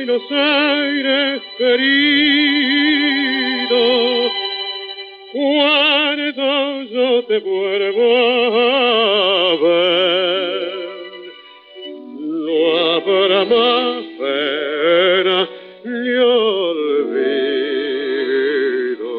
Buenos Aires querido, cuando yo te vuelvo a ver, no habrá más pena ni olvido.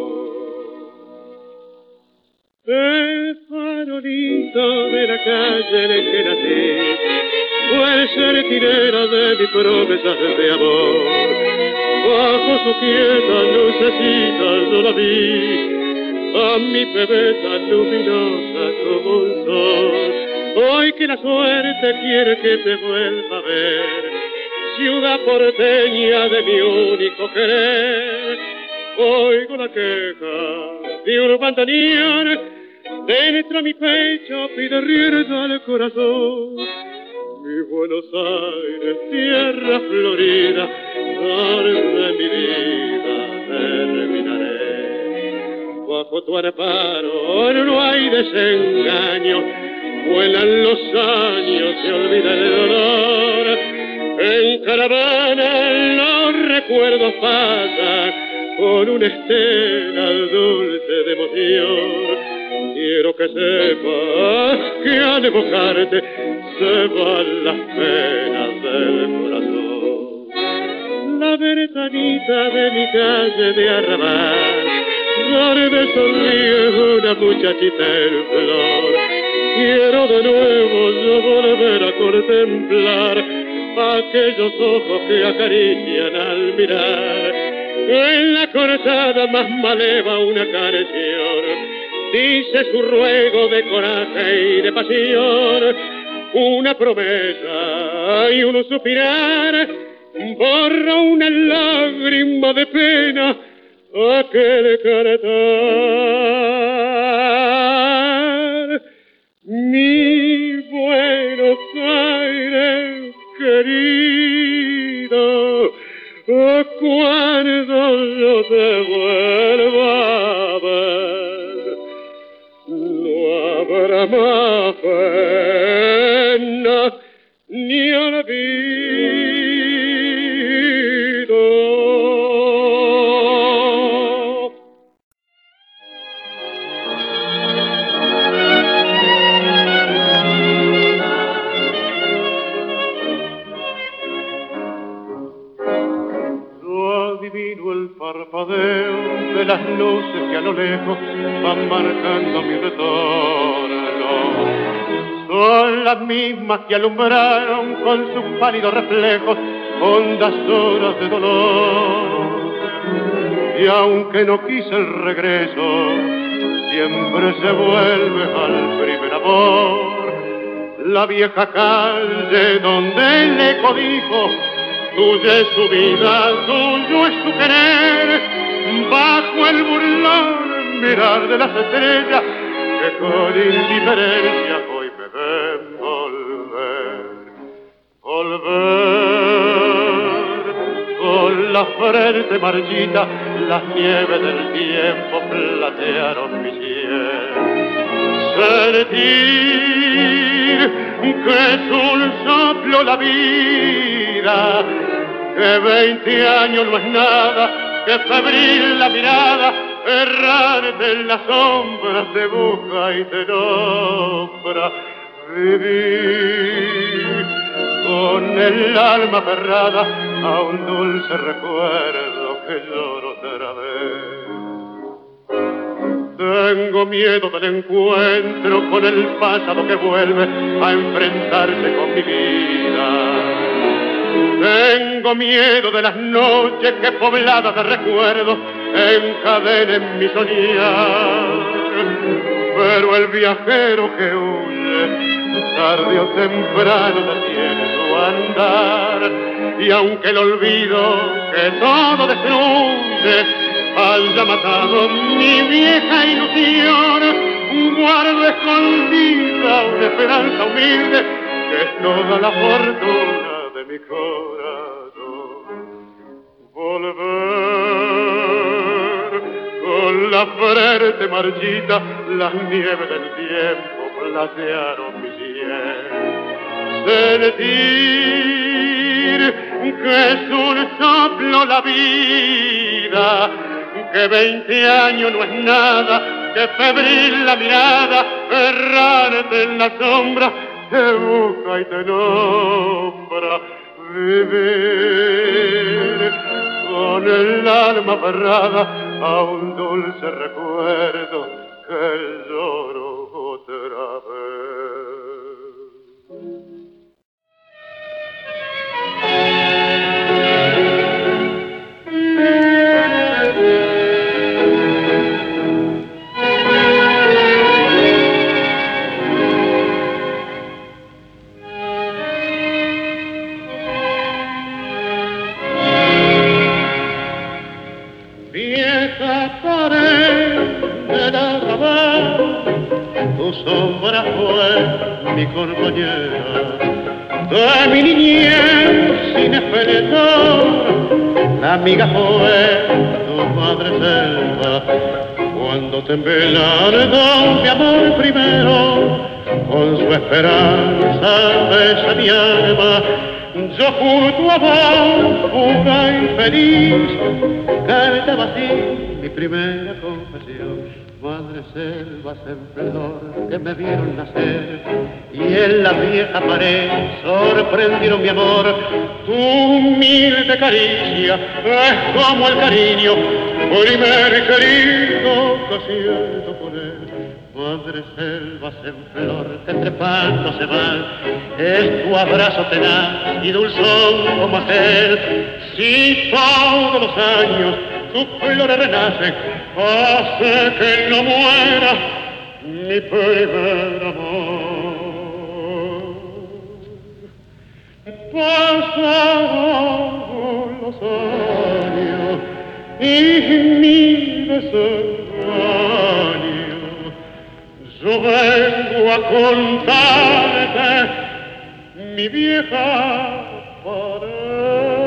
El farolito de la calle en el que nací fue el centinela de mis promesas de amor. Bajo su quieta lucecita yo la vi, a mi bebé tan luminosa como un sol. Hoy que la suerte quiere que te vuelva a ver, ciudad porteña de mi único querer, oigo la queja de un bandoneón, dentro mi pecho pide rienda al corazón. Mi Buenos Aires, tierra florida, donde mi vida terminaré. Bajo tu amparo no hay desengaño, vuelan los años, se olvida el dolor. En caravana los recuerdos pasan con una estela dulce de emoción. Quiero que sepas que al evocarte se van las penas del corazón. La ventanita de mi calle de arrabal, donde sonríe una muchachita en flor. Quiero de nuevo yo volver a contemplar aquellos ojos que acarician al mirar. En la cortada más maleva una canción dice su ruego de coraje y de pasión. Una promesa y un suspirar borra una lágrima de pena aquel cantar. Mi Buenos Aires querido, cuando yo te vuelva a ver, no habrá más pena ni olvido. Adivino el parpadeo de las luces que a lo lejos van marcando mi retorno. Son las mismas que alumbraron con sus pálidos reflejos hondas horas de dolor. Y aunque no quise el regreso, siempre se vuelve al primer amor. La vieja calle donde el eco dijo: tuya es su vida, tuyo es su querer, bajo el burlón mirar de las estrellas que con indiferencia hoy me ven volver. Volver con la frente marchita, las nieves del tiempo platearon mi cielo. Sentir que es un soplo la vida, que 20 años no es nada, que febril la mirada, errante en las sombras te busca y te nombra. Vivir con el alma aferrada a un dulce recuerdo que lloro otra vez. Tengo miedo del encuentro con el pasado que vuelve a enfrentarse con mi vida. Tengo miedo de las noches que pobladas de recuerdos encadenen mi soñar. Pero el viajero que huye, tarde o temprano detiene su andar. Y aunque el olvido que todo destruye haya matado mi vieja ilusión, guardo escondida una esperanza humilde que es toda la fortuna de mi corazón. Volver con la frente marchita, las nieves del tiempo platearon mi cielo. Sentir que es un soplo la vida, que 20 años no es nada, que febril la mirada, errante en la sombra, te busca y te nombra. Vivir con el alma aferrada a un dulce recuerdo que lloro otra tu sombra fue mi compañera de mi niñez sin esplendor, la amiga fue tu madre selva cuando te embelando mi amor primero con su esperanza besa mi alma. Yo junto a vos, pura y feliz, cantaba así mi primera confesión. Madre selvas en flor que me vieron nacer y en la vieja pared sorprendieron mi amor. Tu humilde caricia es como el cariño, primer querido que siento por él. Madre selvas en flor que trepando se van, es tu abrazo tenaz y dulzón como aquel. Si todos los años tus flores renacen, hace que no muera mi primer amor. Pasaron los años y miles de años, yo vengo a contarte mi vieja pared.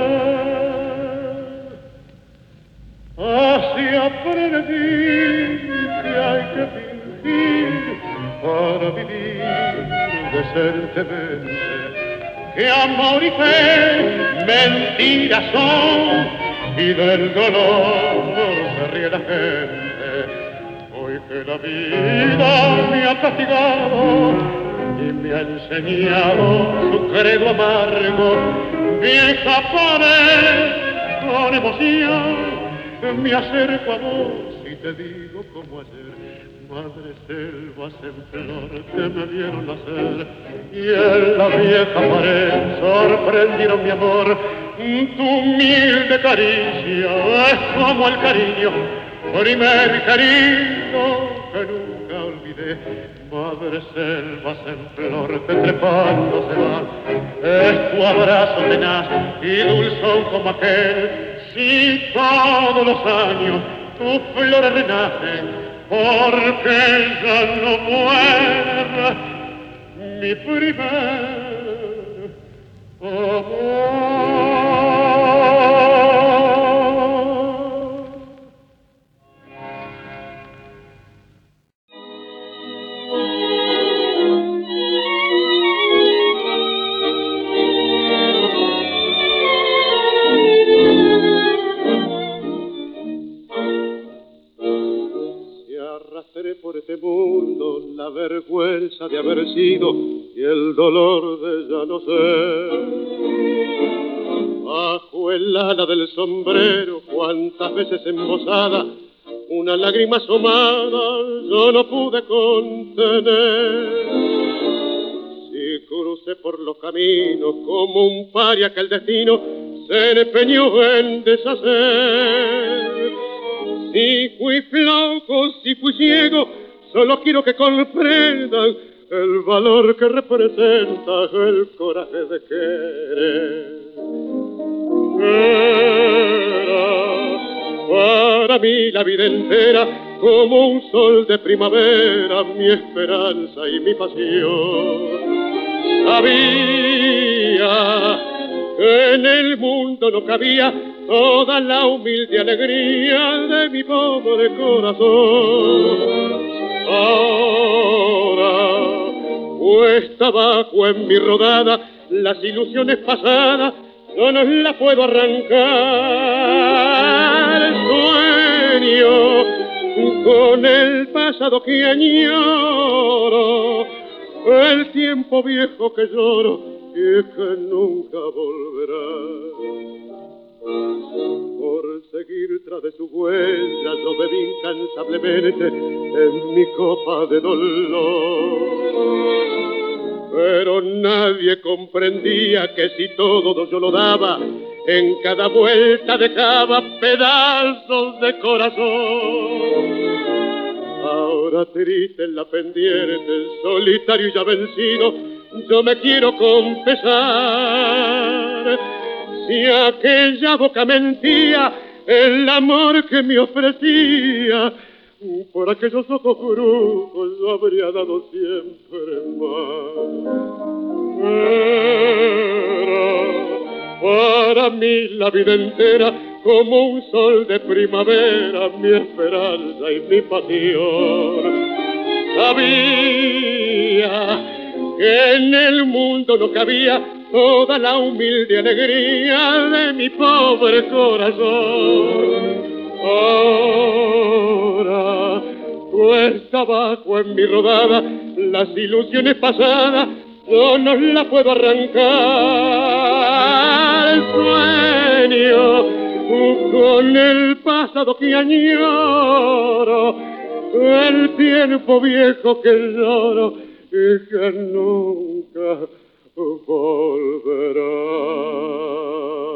Así aprendí que hay que fingir para vivir decentemente, que amor y fe mentiras son y del dolor se ríe la gente. Hoy que la vida me ha castigado y me ha enseñado su credo amargo, vieja pared con emoción me acerco a vos y te digo como ayer, madre selvas en flor que me vieron nacer y en la vieja pared sorprendieron mi amor. Tu humilde caricia es como el cariño, primer cariño que nunca olvidé. Madre selvas en flor que trepando se van, es tu abrazo tenaz y dulzón como aquel. Si todos los años tus flores renacen, porque ya no muera mi primer amor. Por este mundo la vergüenza de haber sido y el dolor de ya no ser. Bajo el ala del sombrero, cuántas veces embosada, una lágrima asomada yo no pude contener. Si crucé por los caminos como un paria que el destino se empeñó en deshacer. Si fui flojo, si fui ciego, solo quiero que comprendan el valor que representa el coraje de querer. Era para mí la vida entera como un sol de primavera, mi esperanza y mi pasión. Sabía que en el mundo no cabía toda la humilde alegría de mi pobre corazón. Ahora, puesta abajo en mi rodada, las ilusiones pasadas yo no la puedo arrancar. Sueño con el pasado que añoro, el tiempo viejo que lloro y que nunca volverá. Por seguir tras de su huella yo bebí incansablemente en mi copa de dolor. Pero nadie comprendía que si todo yo lo daba, en cada vuelta dejaba pedazos de corazón. Ahora triste en la pendiente, solitario y ya vencido, yo me quiero confesar. Si aquella boca mentía el amor que me ofrecía, por aquellos ojos brujos yo habría dado siempre más. Era para mí la vida entera como un sol de primavera, mi esperanza y mi pasión. Sabía que en el mundo no cabía toda la humilde alegría de mi pobre corazón. Ahora cuesta abajo en mi rodada las ilusiones pasadas, yo no las puedo arrancar. Sueño con el pasado que añoro, el tiempo viejo que lloro y que nunca volverá.